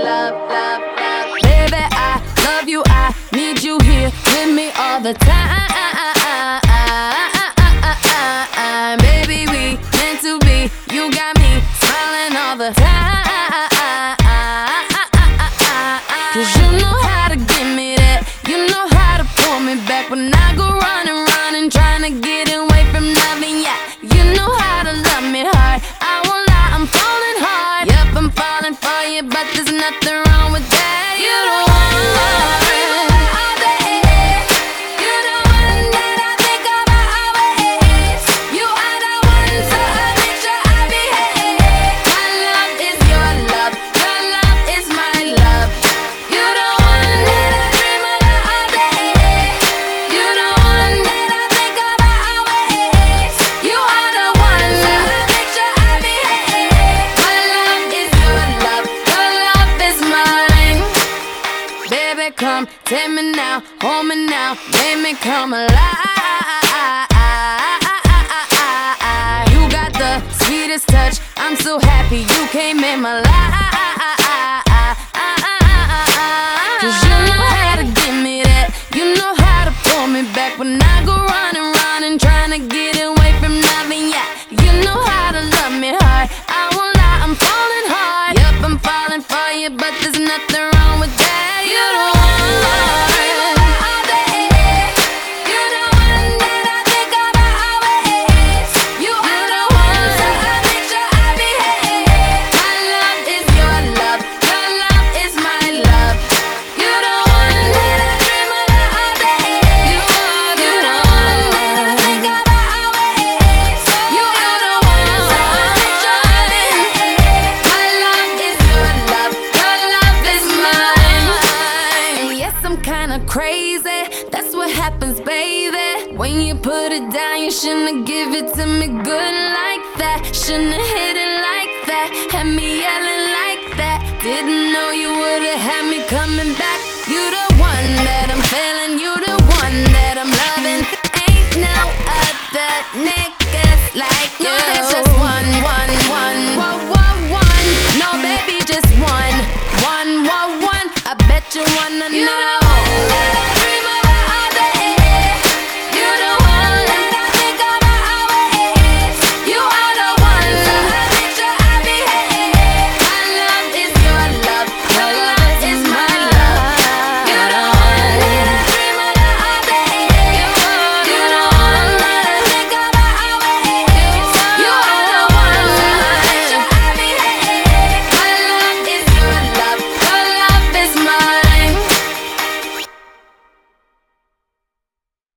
love, love, love. Baby, I love you, I need you here with me all the time. Baby, we meant to be, you got me smiling all the time. 'Cause you know how to give me that, you know how to pull me back when I go running, running, trying to get away from loving. Yeah, you know how to love me hard. I won't lie, I'm falling hard. Yep, I'm falling for you, but there's nothing wrong with that. You don't want love. Come, take me now, hold me now, make me come alive. You got the sweetest touch, I'm so happy you came in my life. 'Cause you know how to give me that, you know how to pull me back when I go running, running, trying to get away from loving. Yeah, you know how to love me hard. I won't lie, I'm falling hard. Yep, I'm falling for you, but there's nothing wrong with that. You don't crazy, that's what happens, baby. When you put it down, you shouldn't give it to me good like that. Shouldn't hit it like that, had me yelling like that. Didn't know you would've had me coming back. You the one that I'm feeling, you the one that I'm loving. Ain't no other niggas like you. No, there's just one. No, baby, just one. I bet you wanna know.